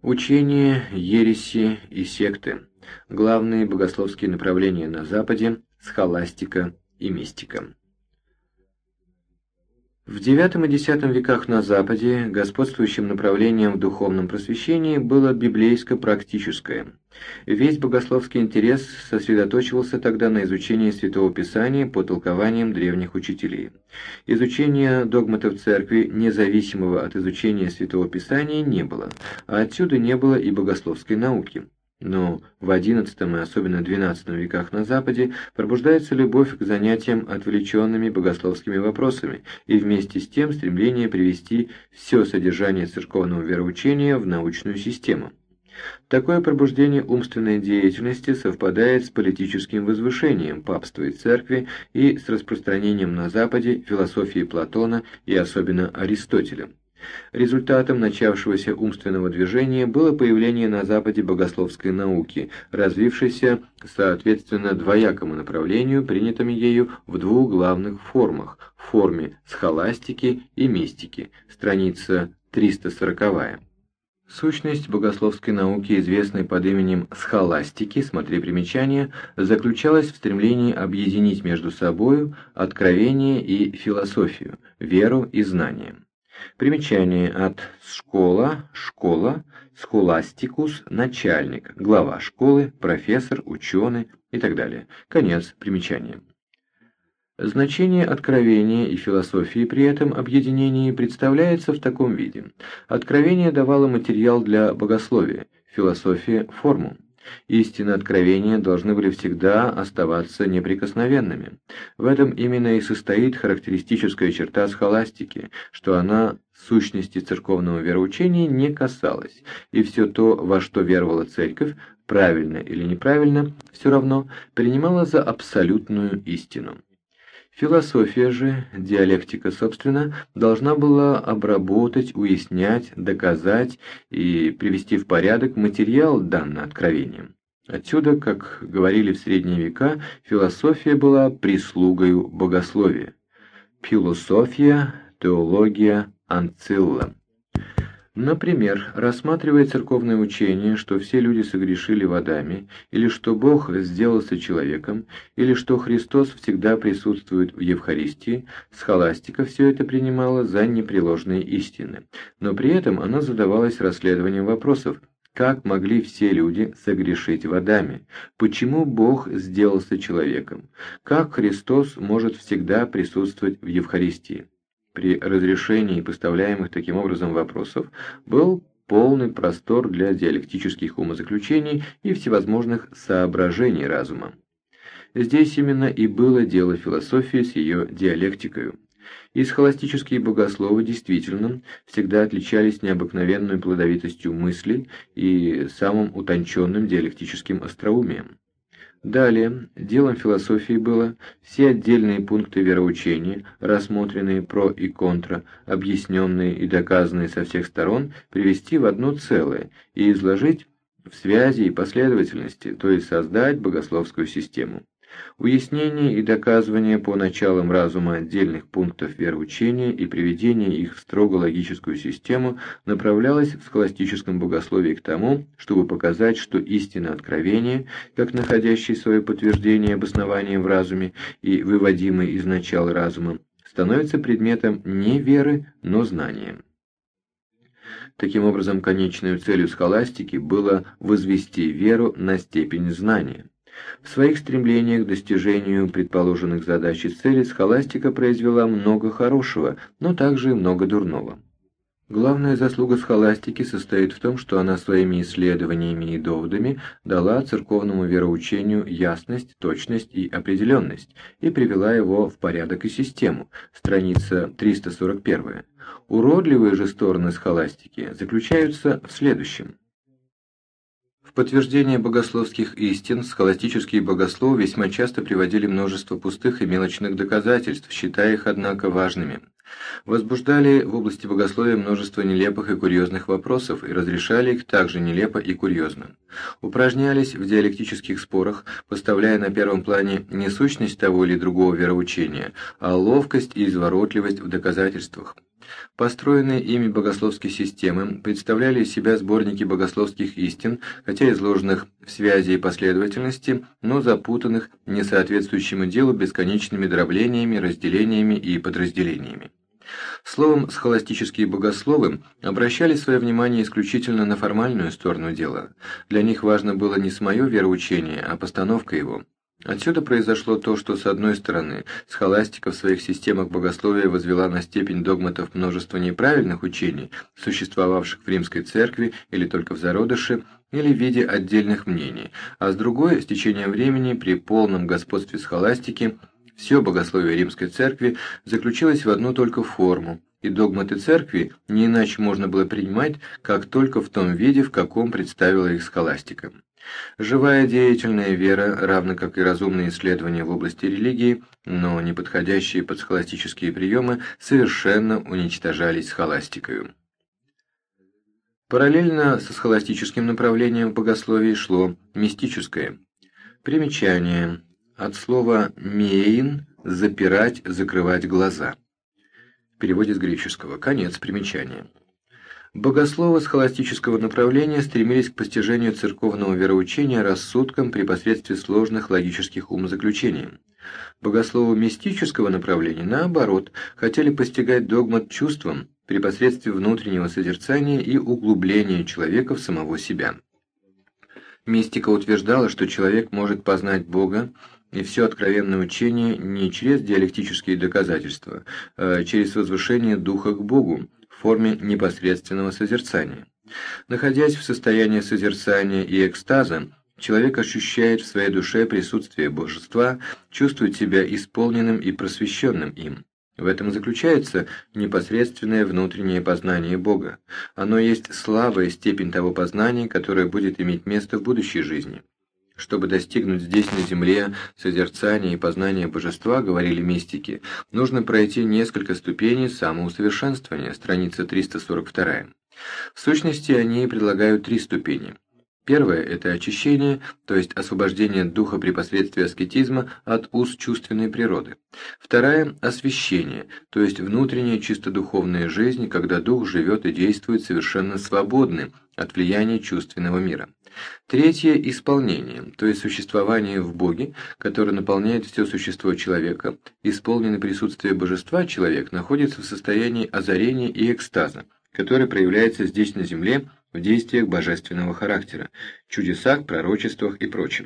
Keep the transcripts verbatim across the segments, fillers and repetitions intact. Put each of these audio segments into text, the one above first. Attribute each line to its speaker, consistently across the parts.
Speaker 1: Учение, ереси и секты. Главные богословские направления на Западе – схоластика и мистика. В девятом и десятом веках на Западе господствующим направлением в духовном просвещении было библейско-практическое. Весь богословский интерес сосредоточивался тогда на изучении Святого Писания по толкованиям древних учителей. Изучения догматов Церкви, независимого от изучения Святого Писания, не было, а отсюда не было и богословской науки. Но в одиннадцатом и особенно двенадцатом веках на Западе пробуждается любовь к занятиям отвлеченными богословскими вопросами и вместе с тем стремление привести все содержание церковного вероучения в научную систему. Такое пробуждение умственной деятельности совпадает с политическим возвышением папства и церкви и с распространением на Западе философии Платона и особенно Аристотеля. Результатом начавшегося умственного движения было появление на Западе богословской науки, развившейся соответственно двоякому направлению, принятыми ею в двух главных формах – в форме схоластики и мистики, страница триста сороковая. Сущность богословской науки, известной под именем схоластики, смотри примечание, заключалась в стремлении объединить между собою откровение и философию, веру и знание. Примечание от «школа», «школа», «схоластикус», «начальник», «глава школы», «профессор», «ученый» и так далее. Конец примечания. Значение откровения и философии при этом объединении представляется в таком виде. Откровение давало материал для богословия, философия – форму. Истины откровения должны были всегда оставаться неприкосновенными. В этом именно и состоит характеристическая черта схоластики, что она сущности церковного вероучения не касалась, и все то, во что веровала церковь, правильно или неправильно, все равно принимала за абсолютную истину. Философия же, диалектика собственно, должна была обработать, уяснять, доказать и привести в порядок материал данного откровения. Отсюда, как говорили в средние века, философия была прислугою богословия. Философия, теология, анцилла. Например, рассматривая церковное учение, что все люди согрешили в Адаме, или что Бог сделался человеком, или что Христос всегда присутствует в Евхаристии, схоластика все это принимала за непреложные истины. Но при этом она задавалась расследованием вопросов: как могли все люди согрешить в Адаме? Почему Бог сделался человеком? Как Христос может всегда присутствовать в Евхаристии? При разрешении поставляемых таким образом вопросов был полный простор для диалектических умозаключений и всевозможных соображений разума. Здесь именно и было дело философии с ее диалектикою. И схоластические богословы действительно всегда отличались необыкновенной плодовитостью мыслей и самым утонченным диалектическим остроумием. Далее, делом философии было все отдельные пункты вероучения, рассмотренные про и контра, объясненные и доказанные со всех сторон, привести в одно целое и изложить в связи и последовательности, то есть создать богословскую систему. Уяснение и доказывание по началам разума отдельных пунктов вероучения и приведение их в строго логическую систему направлялось в схоластическом богословии к тому, чтобы показать, что истина откровения, как находящая свое подтверждение обоснованием в разуме и выводимой из начала разума, становится предметом не веры, но знания. Таким образом, конечной целью схоластики было возвести веру на степень знания. В своих стремлениях к достижению предположенных задач и целей схоластика произвела много хорошего, но также и много дурного. Главная заслуга схоластики состоит в том, что она своими исследованиями и доводами дала церковному вероучению ясность, точность и определенность и привела его в порядок и систему, страница триста сорок первая. Уродливые же стороны схоластики заключаются в следующем. В подтверждение богословских истин схоластические богословы весьма часто приводили множество пустых и мелочных доказательств, считая их, однако, важными. Возбуждали в области богословия множество нелепых и курьезных вопросов и разрешали их также нелепо и курьезно. Упражнялись в диалектических спорах, поставляя на первом плане не сущность того или другого вероучения, а ловкость и изворотливость в доказательствах. Построенные ими богословские системы представляли из себя сборники богословских истин, хотя изложенных в связи и последовательности, но запутанных несоответствующему делу бесконечными дроблениями, разделениями и подразделениями. Словом, схоластические богословы обращали свое внимание исключительно на формальную сторону дела. Для них важно было не самое вероучение, а постановка его. Отсюда произошло то, что, с одной стороны, схоластика в своих системах богословия возвела на степень догматов множество неправильных учений, существовавших в римской церкви или только в зародыше, или в виде отдельных мнений, а с другой, с течением времени, при полном господстве схоластики, все богословие римской церкви заключилось в одну только форму, и догматы церкви не иначе можно было принимать, как только в том виде, в каком представила их схоластика. Живая деятельная вера, равно как и разумные исследования в области религии, но не подходящие под схоластические приемы, совершенно уничтожались схоластикою. Параллельно со схоластическим направлением в богословии шло мистическое. Примечание. От слова «меин» – «запирать», «закрывать глаза». В переводе с греческого. Конец примечания. Богословы схоластического направления стремились к постижению церковного вероучения рассудком при посредстве сложных логических умозаключений. Богословы мистического направления, наоборот, хотели постигать догмат чувством при посредстве внутреннего созерцания и углубления человека в самого себя. Мистика утверждала, что человек может познать Бога и все откровенное учение не через диалектические доказательства, а через возвышение духа к Богу, в форме непосредственного созерцания. Находясь в состоянии созерцания и экстаза, человек ощущает в своей душе присутствие божества, чувствует себя исполненным и просвещенным им. В этом заключается непосредственное внутреннее познание Бога. Оно есть слабая степень того познания, которое будет иметь место в будущей жизни. Чтобы достигнуть здесь на земле созерцания и познания божества, говорили мистики, нужно пройти несколько ступеней самоусовершенствования, страница триста сорок два. В сущности, они предлагают три ступени. Первая – это очищение, то есть освобождение духа при посредстве аскетизма от уз чувственной природы. Вторая – освящение, то есть внутренняя чисто духовная жизнь, когда дух живет и действует совершенно свободным от влияния чувственного мира. Третье – исполнение, то есть существование в Боге, которое наполняет все существо человека. Исполненный присутствие божества человек находится в состоянии озарения и экстаза, который проявляется здесь на земле в действиях божественного характера, чудесах, пророчествах и прочем.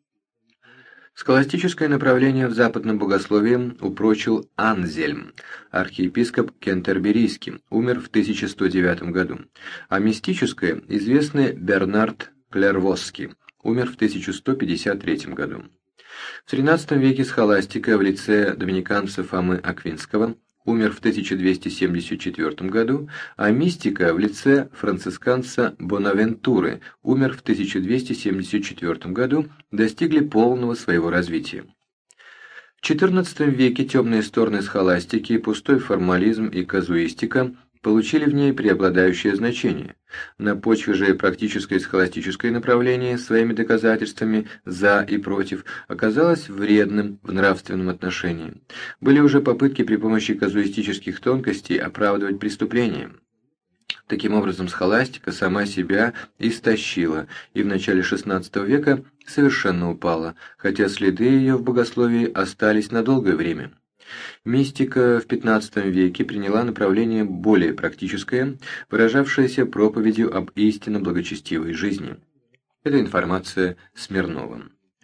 Speaker 1: Схоластическое направление в западном богословии упрочил Анзельм, архиепископ Кентерберийский, умер в тысяча сто девятом году, а мистическое – известный Бернард Клервосский, умер в тысяча сто пятьдесят третьем году. В тринадцатом веке схоластика в лице доминиканца Фомы Аквинского умер в тысяча двести семьдесят четвёртом году, а мистика в лице францисканца Бонавентуры умер в тысяча двести семьдесят четвёртом году, достигли полного своего развития. В четырнадцатом веке темные стороны схоластики, пустой формализм и казуистика получили в ней преобладающее значение. На почве же практическое схоластическое направление своими доказательствами «за» и «против» оказалось вредным в нравственном отношении. Были уже попытки при помощи казуистических тонкостей оправдывать преступления. Таким образом, схоластика сама себя истощила и в начале шестнадцатого века совершенно упала, хотя следы ее в богословии остались на долгое время. Мистика в пятнадцатом веке приняла направление более практическое, выражавшееся проповедью об истинно благочестивой жизни. Это информация Смирнова.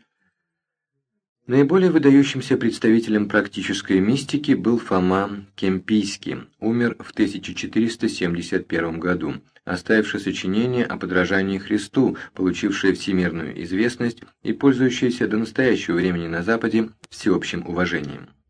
Speaker 1: Наиболее выдающимся представителем практической мистики был Фома Кемпийский, умер в тысяча четыреста семьдесят первом году, оставивший сочинение о подражании Христу, получившее всемирную известность и пользующееся до настоящего времени на Западе всеобщим уважением.